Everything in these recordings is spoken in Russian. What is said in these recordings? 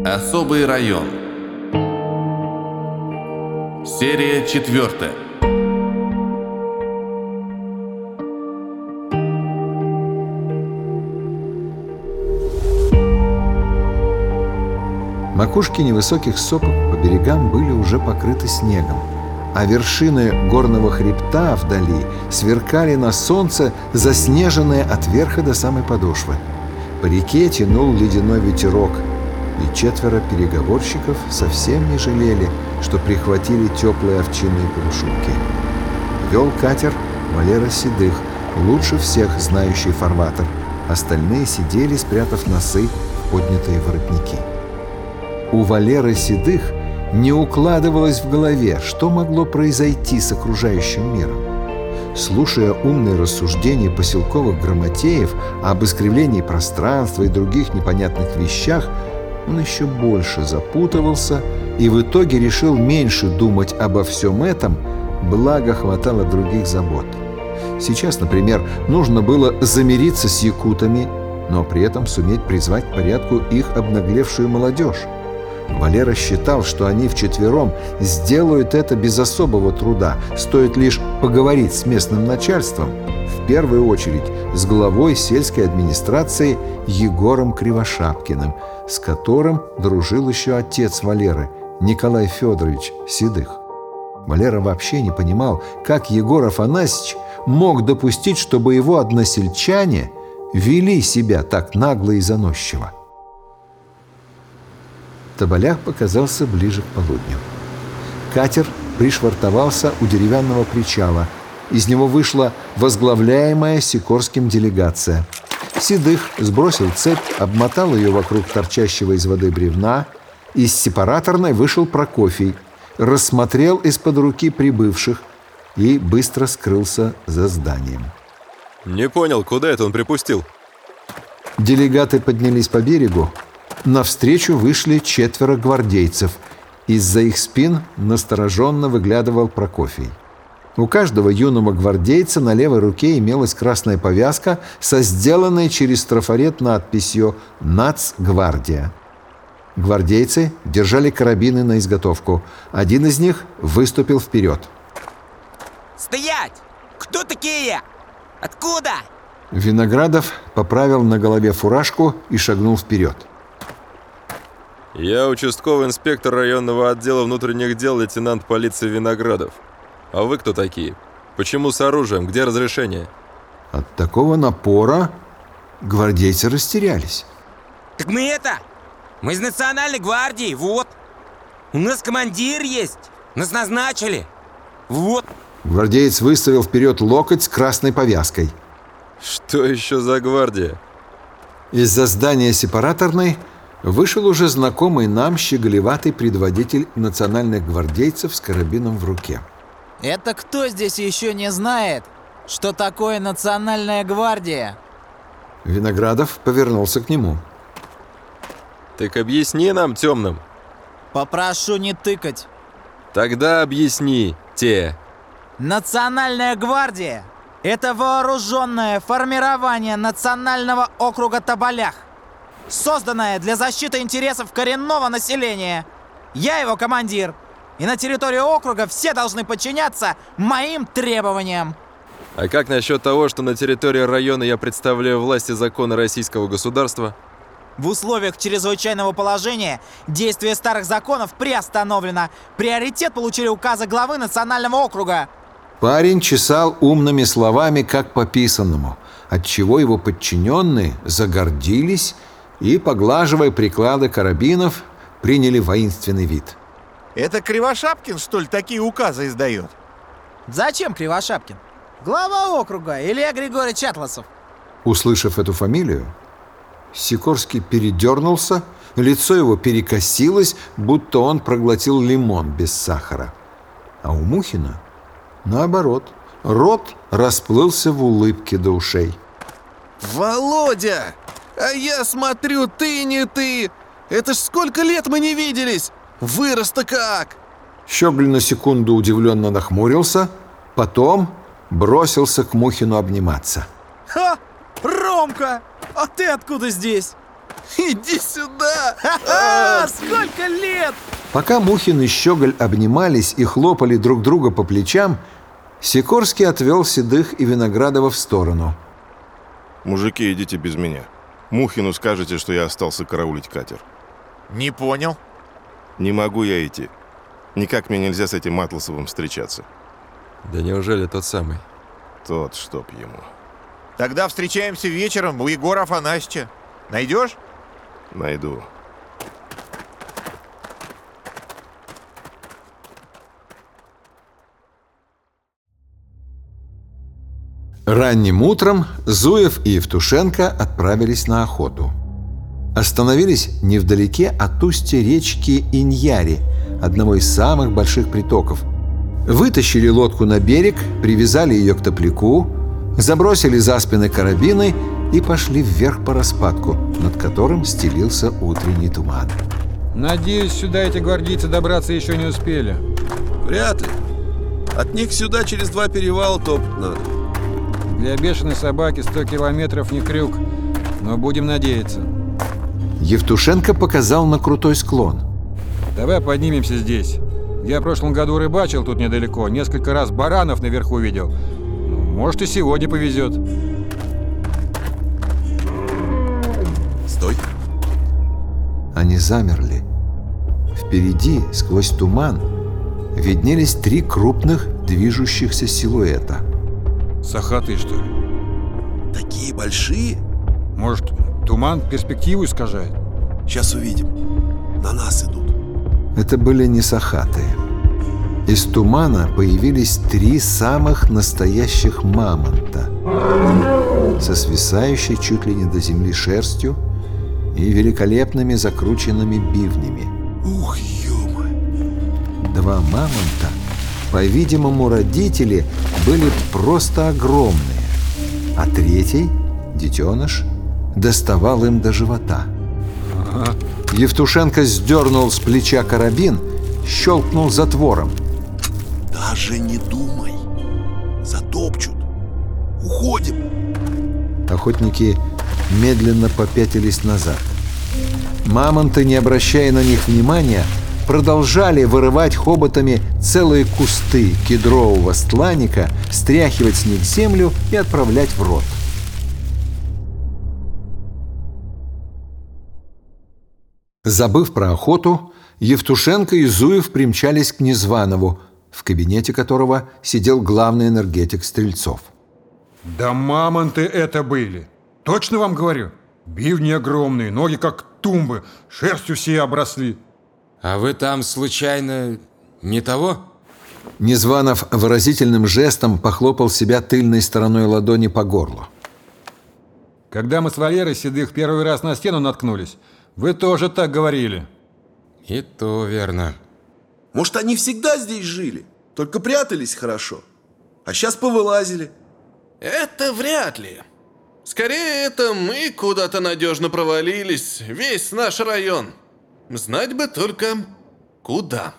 Особый район. Серия 4. Макушки невысоких сопок по берегам были уже покрыты снегом, а вершины горного хребта вдали сверкали на солнце, заснеженные от верха до самой подошвы. По реке тянул ледяной ветерок, и 4 переговорщиков совсем не жалели, что прихватили теплые овчинные полушубки. Вел катер Валера Седых, лучше всех знающий фарватер. Остальные сидели, спрятав носы в поднятые воротники. У Валеры Седых не укладывалось в голове, что могло произойти с окружающим миром. Слушая умные рассуждения поселковых грамотеев об искривлении пространства и других непонятных вещах, он еще больше запутывался и в итоге решил меньше думать обо всем этом, благо хватало других забот. Сейчас, например, нужно было замириться с якутами, но при этом суметь призвать к порядку их обнаглевшую молодежь. Валера считал, что они вчетвером сделают это без особого труда, стоит лишь поговорить с местным начальством, в первую очередь с главой сельской администрации Егором Кривошапкиным, с которым дружил еще отец Валеры, Николай Федорович Седых. Валера вообще не понимал, как Егор Афанасьевич мог допустить, чтобы его односельчане вели себя так нагло и заносчиво. Тополях показался ближе к полудню. Катер пришвартовался у деревянного причала. Из него вышла возглавляемая Сикорским делегация. Седых сбросил цепь, обмотал ее вокруг торчащего из воды бревна. Из сепараторной вышел Прокофий, рассмотрел из-под руки прибывших и быстро скрылся за зданием. Не понял, куда это он припустил? Делегаты поднялись по берегу. Навстречу вышли 4 гвардейцев. Из-за их спин настороженно выглядывал Прокофий. У каждого юного гвардейца на левой руке имелась красная повязка со сделанной через трафарет надписью «Нацгвардия». Гвардейцы держали карабины на изготовку. Один из них выступил вперед. «Стоять! Кто такие? Откуда?» Виноградов поправил на голове фуражку и шагнул вперед. Я участковый инспектор районного отдела внутренних дел, лейтенант полиции Виноградов. А вы кто такие? Почему с оружием? Где разрешение? От такого напора гвардейцы растерялись. Так мы из Национальной гвардии, вот. У нас командир есть, нас назначили, вот. Гвардеец выставил вперед локоть с красной повязкой. Что еще за гвардия? Из-за здания сепараторной вышел уже знакомый нам щеголеватый предводитель национальных гвардейцев с карабином в руке. Это кто здесь еще не знает, что такое Национальная гвардия? Виноградов повернулся к нему. Так объясни нам, темным. Попрошу не тыкать. Тогда объясни, те. Национальная гвардия – это вооруженное формирование национального округа Тополях, созданное для защиты интересов коренного населения. Я его командир, и на территории округа все должны подчиняться моим требованиям. А как насчет того, что на территории района я представляю власти закона российского государства? В условиях чрезвычайного положения действие старых законов приостановлено. Приоритет получили указы главы национального округа. Парень чесал умными словами, как по писанному, отчего его подчиненные загордились и, поглаживая приклады карабинов, приняли воинственный вид. Это Кривошапкин, что ли, такие указы издает? Зачем Кривошапкин? Глава округа Илья Григорьевич Атласов. Услышав эту фамилию, Сикорский передернулся, лицо его перекосилось, будто он проглотил лимон без сахара. А у Мухина, наоборот, рот расплылся в улыбке до ушей. Володя! А я смотрю, ты не ты! Это ж сколько лет мы не виделись! Вырос-то как! Щеголь на секунду удивленно нахмурился, потом бросился к Мухину обниматься. Ха! Ромка! А ты откуда здесь? Иди сюда! Ха-ха! Сколько лет! Пока Мухин и Щеголь обнимались и хлопали друг друга по плечам, Сикорский отвел Седых и Виноградова в сторону. Мужики, идите без меня. Мухину скажете, что я остался караулить катер. Не понял. Не могу я идти. Никак мне нельзя с этим Атласовым встречаться. Да неужели тот самый? Тот, чтоб ему. Тогда встречаемся вечером у Егора Афанасьевича. Найдешь? Найду. Ранним утром Зуев и Евтушенко отправились на охоту. Остановились невдалеке от устья речки Иньяри, одного из самых больших притоков. Вытащили лодку на берег, привязали ее к топляку, забросили за спины карабины и пошли вверх по распадку, над которым стелился утренний туман. Надеюсь, сюда эти гвардейцы добраться еще не успели. Вряд ли. От них сюда через 2 перевала топать надо. Для бешеной собаки 100 километров не крюк, но будем надеяться. Евтушенко показал на крутой склон. Давай поднимемся здесь. Я в прошлом году рыбачил тут недалеко, несколько раз баранов наверху видел. Может, и сегодня повезет. Стой. Они замерли. Впереди, сквозь туман, виднелись 3 крупных движущихся силуэта. Сахатые, что ли? Такие большие? Может, туман перспективу искажает? Сейчас увидим. На нас идут. Это были не сахатые. Из тумана появились 3 самых настоящих мамонта со свисающей чуть ли не до земли шерстью и великолепными закрученными бивнями. Ух, ё-моё. 2 мамонта, по-видимому, родители, были просто огромные, а 3-й, детеныш, доставал им до живота. Евтушенко сдернул с плеча карабин, щелкнул затвором. Даже не думай. Затопчут. Уходим. Охотники медленно попятились назад. Мамонты, не обращая на них внимания, продолжали вырывать хоботами целые кусты кедрового стланника, стряхивать с них землю и отправлять в рот. Забыв про охоту, Евтушенко и Зуев примчались к Незванову, в кабинете которого сидел главный энергетик Стрельцов. Да мамонты это были. Точно вам говорю. Бивни огромные, ноги как тумбы, шерстью все обросли. А вы там, случайно, не того? Незванов выразительным жестом похлопал себя тыльной стороной ладони по горлу. Когда мы с Валерой Седых первый раз на стену наткнулись, вы тоже так говорили. И то верно. Может, они всегда здесь жили, только прятались хорошо, а сейчас повылазили. Это вряд ли. Скорее, это мы куда-то надежно провалились, весь наш район. Знать бы только, куда.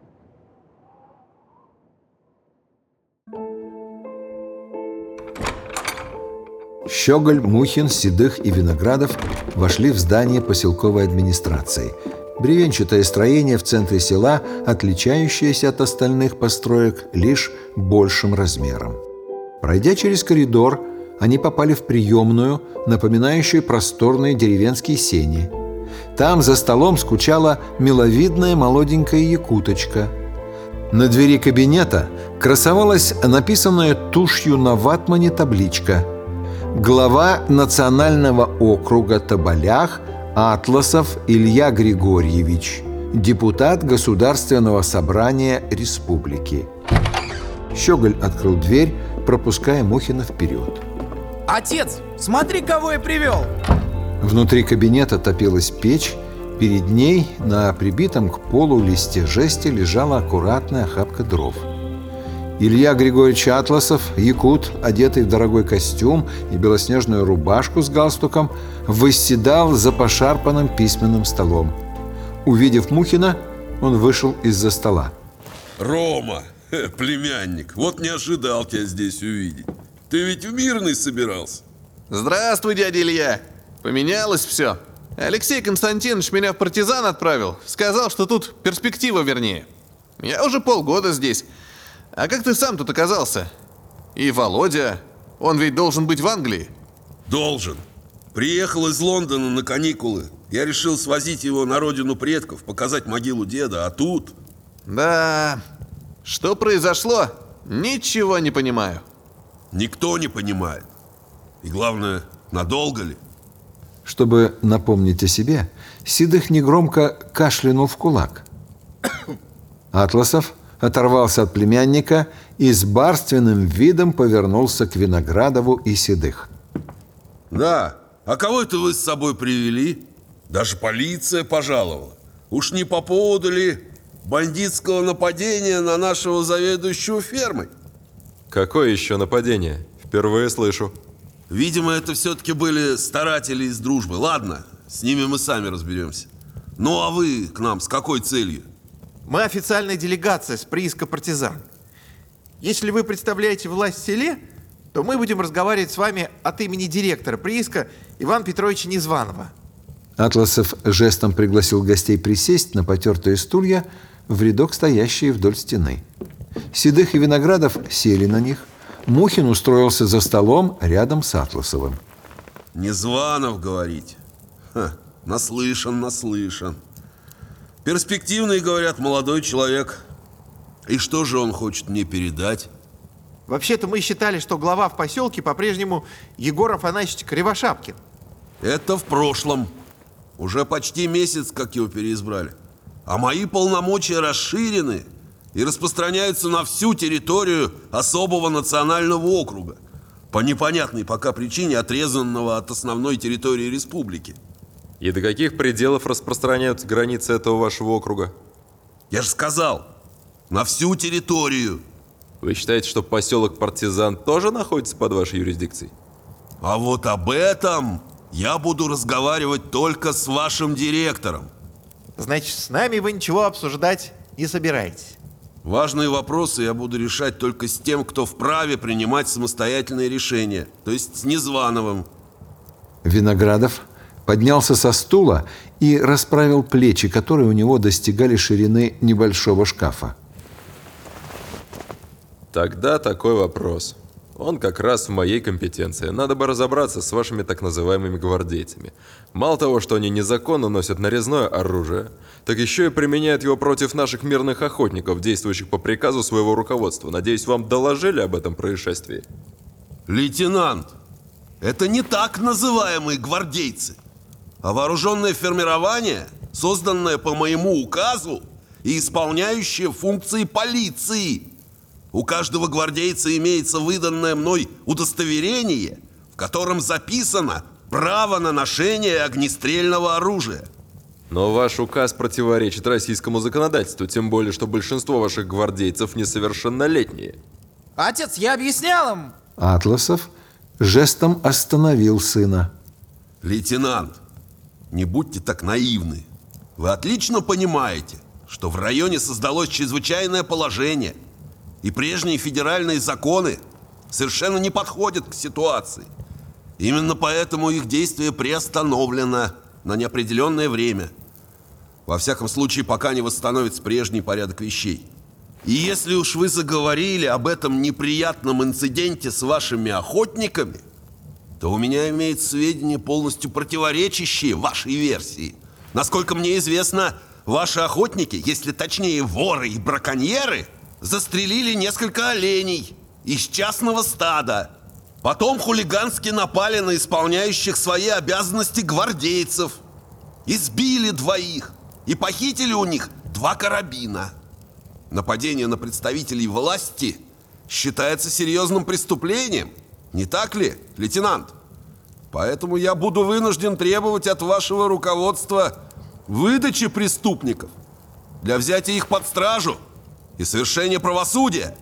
Щеголь, Мухин, Седых и Виноградов вошли в здание поселковой администрации. Бревенчатое строение в центре села, отличающееся от остальных построек лишь большим размером. Пройдя через коридор, они попали в приемную, напоминающую просторные деревенские сени. Там за столом скучала миловидная молоденькая якуточка. На двери кабинета красовалась написанная тушью на ватмане табличка: «Глава национального округа Тоболях Атласов Илья Григорьевич, депутат Государственного собрания республики». Щеголь открыл дверь, пропуская Мухина вперед. Отец, смотри, кого я привел! Внутри кабинета топилась печь. Перед ней на прибитом к полу листе жести лежала аккуратная охапка дров. Илья Григорьевич Атласов, якут, одетый в дорогой костюм и белоснежную рубашку с галстуком, восседал за пошарпанным письменным столом. Увидев Мухина, он вышел из-за стола. Рома, племянник, вот не ожидал тебя здесь увидеть. Ты ведь в Мирный собирался? Здравствуй, дядя Илья. Поменялось все. Алексей Константинович меня в партизан отправил. Сказал, что тут перспектива вернее. Я уже полгода здесь. А как ты сам тут оказался? И Володя, он ведь должен быть в Англии. Должен. Приехал из Лондона на каникулы. Я решил свозить его на родину предков, показать могилу деда, а тут... Да, что произошло, ничего не понимаю. Никто не понимает. И главное, надолго ли? Чтобы напомнить о себе, Седых негромко кашлянул в кулак. Атласов оторвался от племянника и с барственным видом повернулся к Виноградову и Седых. Да, а кого это вы с собой привели? Даже полиция пожаловала. Уж не по поводу ли бандитского нападения на нашего заведующего фермой? Какое еще нападение? Впервые слышу. Видимо, это все-таки были старатели из дружбы. Ладно, с ними мы сами разберемся. Ну а вы к нам с какой целью? Мы официальная делегация с прииска партизан. Если вы представляете власть в селе, то мы будем разговаривать с вами от имени директора прииска Ивана Петровича Незваного. Атласов жестом пригласил гостей присесть на потертые стулья в рядок, стоящие вдоль стены. Седых и Виноградов сели на них. Мухин устроился за столом рядом с Атласовым. Незванов, говорите? Ха, наслышан. Перспективный, говорят, молодой человек. И что же он хочет мне передать? Вообще-то мы считали, что глава в поселке по-прежнему Егор Афанасьевич Кривошапкин. Это в прошлом. Уже почти месяц, как его переизбрали. А мои полномочия расширены и распространяются на всю территорию особого национального округа, по непонятной пока причине отрезанного от основной территории республики. И до каких пределов распространяются границы этого вашего округа? Я же сказал, на всю территорию. Вы считаете, что поселок Партизан тоже находится под вашей юрисдикцией? А вот об этом я буду разговаривать только с вашим директором. Значит, с нами вы ничего обсуждать не собираетесь. Важные вопросы я буду решать только с тем, кто вправе принимать самостоятельные решения, то есть с Незвановым. Виноградов поднялся со стула и расправил плечи, которые у него достигали ширины небольшого шкафа. Тогда такой вопрос. Он как раз в моей компетенции. Надо бы разобраться с вашими так называемыми гвардейцами. Мало того, что они незаконно носят нарезное оружие, так еще и применяют его против наших мирных охотников, действующих по приказу своего руководства. Надеюсь, вам доложили об этом происшествии? Лейтенант, это не так называемые гвардейцы, а вооруженное формирование, созданное по моему указу и исполняющее функции полиции. У каждого гвардейца имеется выданное мной удостоверение, в котором записано право на ношение огнестрельного оружия. Но ваш указ противоречит российскому законодательству, тем более, что большинство ваших гвардейцев несовершеннолетние. Отец, я объяснял им. Атласов жестом остановил сына. Лейтенант, не будьте так наивны. Вы отлично понимаете, что в районе создалось чрезвычайное положение, и прежние федеральные законы совершенно не подходят к ситуации. Именно поэтому их действие приостановлено на неопределенное время. Во всяком случае, пока не восстановится прежний порядок вещей. И если уж вы заговорили об этом неприятном инциденте с вашими охотниками, то у меня имеются сведения, полностью противоречащие вашей версии. Насколько мне известно, ваши охотники, если точнее воры и браконьеры, застрелили несколько оленей из частного стада. Потом хулигански напали на исполняющих свои обязанности гвардейцев, избили двоих и похитили у них 2 карабина. Нападение на представителей власти считается серьезным преступлением, не так ли, лейтенант? Поэтому я буду вынужден требовать от вашего руководства выдачи преступников для взятия их под стражу и совершения правосудия.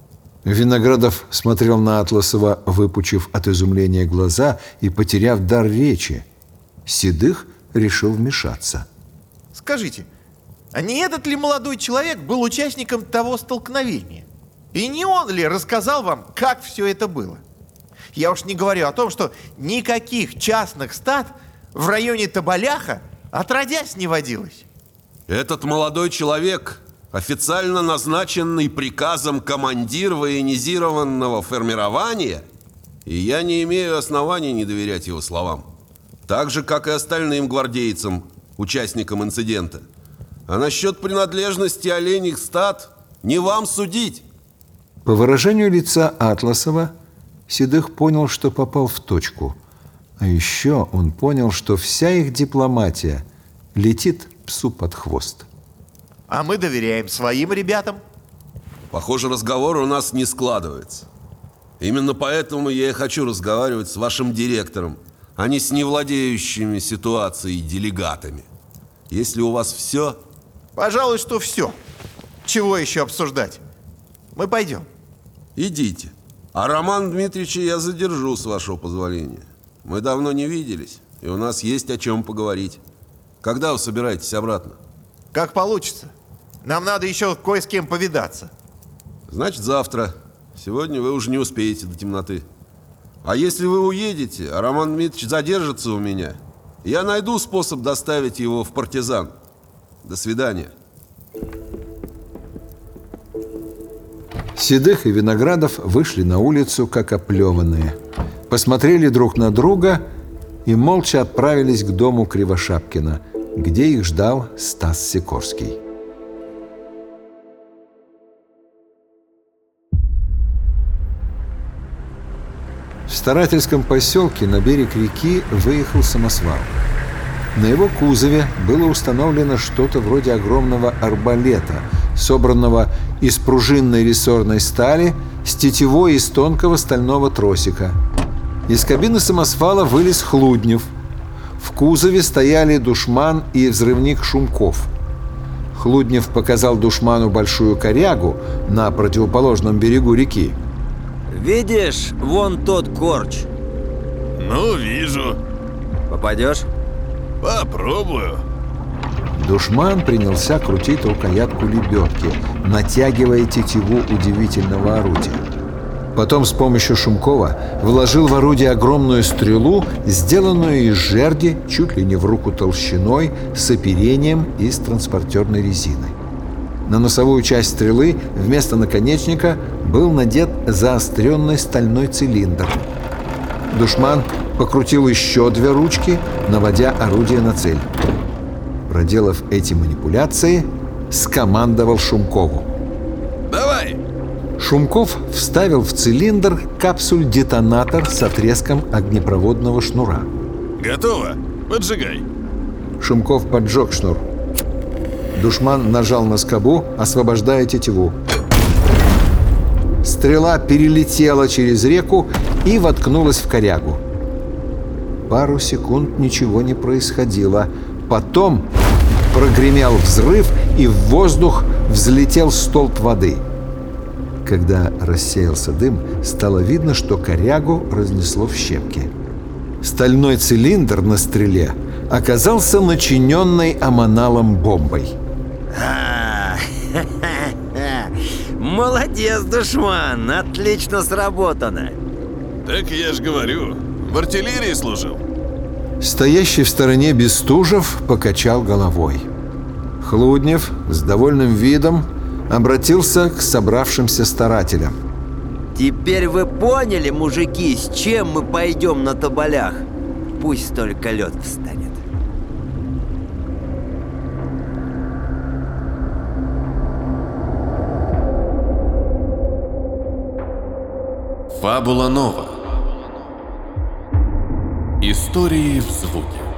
Виноградов смотрел на Атласова, выпучив от изумления глаза и потеряв дар речи. Седых решил вмешаться. Скажите, а не этот ли молодой человек был участником того столкновения? И не он ли рассказал вам, как все это было? Я уж не говорю о том, что никаких частных стад в районе Тоболяха отродясь не водилось. Этот молодой человек, официально назначенный приказом командир военизированного формирования, и я не имею оснований не доверять его словам. Так же, как и остальным гвардейцам, участникам инцидента. А насчет принадлежности оленьих стад не вам судить. По выражению лица Атласова, Седых понял, что попал в точку. А еще он понял, что вся их дипломатия летит псу под хвост. А мы доверяем своим ребятам. Похоже, разговор у нас не складывается. Именно поэтому я и хочу разговаривать с вашим директором, а не с невладеющими ситуацией делегатами. Если у вас все... Пожалуй, что все. Чего еще обсуждать? Мы пойдем. Идите. А Романа Дмитриевича я задержу, с вашего позволения. Мы давно не виделись, и у нас есть о чем поговорить. Когда вы собираетесь обратно? Как получится. Нам надо еще кое с кем повидаться. Значит, завтра. Сегодня вы уже не успеете до темноты. А если вы уедете, а Роман Дмитриевич задержится у меня, я найду способ доставить его в партизан. До свидания. Седых и Виноградов вышли на улицу, как оплеванные. Посмотрели друг на друга и молча отправились к дому Кривошапкина, где их ждал Стас Сикорский. В старательском поселке на берег реки выехал самосвал. На его кузове было установлено что-то вроде огромного арбалета, собранного из пружинной рессорной стали с тетивой из тонкого стального тросика. Из кабины самосвала вылез Хлуднев. В кузове стояли душман и взрывник Шумков. Хлуднев показал душману большую корягу на противоположном берегу реки. Видишь, вон тот корч. Ну, вижу. Попадешь? Попробую. Душман принялся крутить рукоятку лебедки, натягивая тетиву удивительного орудия. Потом с помощью Шумкова вложил в орудие огромную стрелу, сделанную из жерди чуть ли не в руку толщиной, с оперением из транспортерной резины. На носовую часть стрелы вместо наконечника был надет заостренный стальной цилиндр. Душман покрутил еще 2 ручки, наводя орудие на цель. Проделав эти манипуляции, скомандовал Шумкову. Давай! Шумков вставил в цилиндр капсуль-детонатор с отрезком огнепроводного шнура. Готово. Поджигай. Шумков поджег шнур. Душман нажал на скобу, освобождая тетиву. Стрела перелетела через реку и воткнулась в корягу. Пару секунд ничего не происходило. Потом прогремел взрыв, и в воздух взлетел столб воды. Когда рассеялся дым, стало видно, что корягу разнесло в щепки. Стальной цилиндр на стреле оказался начиненной аммоналом бомбой. Молодец, душман, отлично сработано. Так я ж говорю, в артиллерии служил. Стоящий в стороне Бестужев покачал головой. Хлуднев с довольным видом обратился к собравшимся старателям. Теперь вы поняли, мужики, с чем мы пойдем на Тоболях? Пусть только лед встанет. Фабула Нова. Истории в звуке.